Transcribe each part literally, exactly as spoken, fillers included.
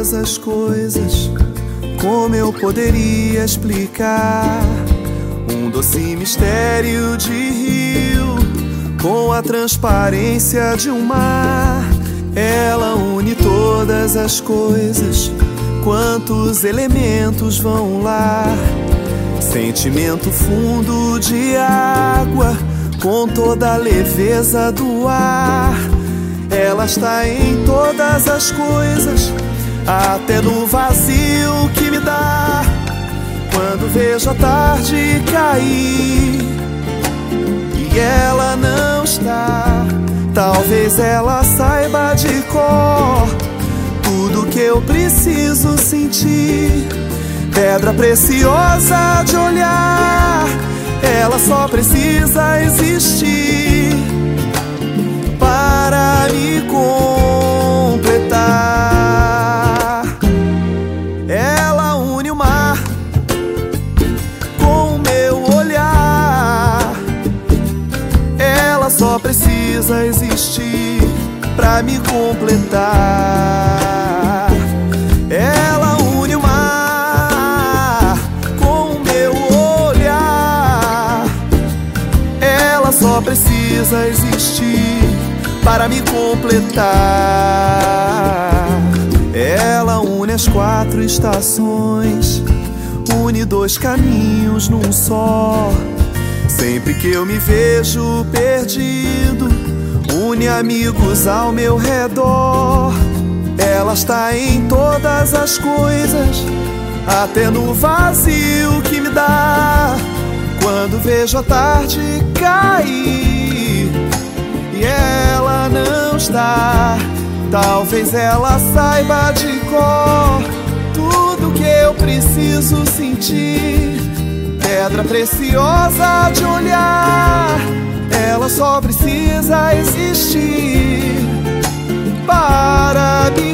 todas as coisas. Como eu poderia explicar um doce mistério de rio com a transparência de um mar? Ela une todas as coisas. Quantos elementos vão lá? Sentimento fundo de água com toda a leveza do ar. Ela está em todas as coisas, até no vazio que me dá quando vejo a tarde cair e ela não está. Talvez ela saiba de cor tudo que eu preciso sentir. Pedra preciosa de olhar, ela só precisa existir para me completar. Ela une o mar com o meu olhar. Ela só precisa existir para me completar. Ela une o mar com o meu olhar. Ela só precisa existir para me completar. Ela une as quatro estações, une dois caminhos num só. Sempre que eu me vejo perdido, une amigos ao meu redor. Ela está em todas as coisas, até no vazio que me dá quando vejo a tarde cair e ela não está. Talvez ela saiba de cor tudo que eu preciso sentir. Pedra preciosa de olhar, ela só precisa existir para me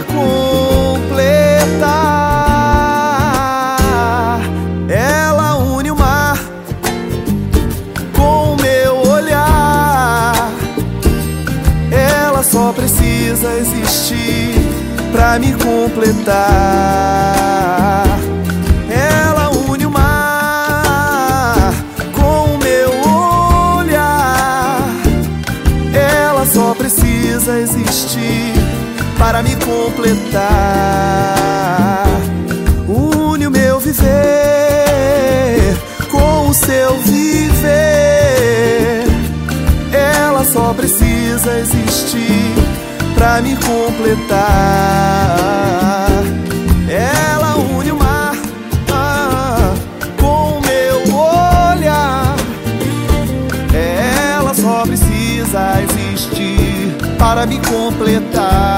completar. Ela une o mar com o meu olhar. Ela só precisa existir pra me completar. Ela une o mar com o meu olhar. Ela só precisa existir para me completar. Une o meu viver com o seu viver. Ela só precisa existir pra me completar. Ela une o mar ah, com o meu olhar. Ela só precisa existir para me completar.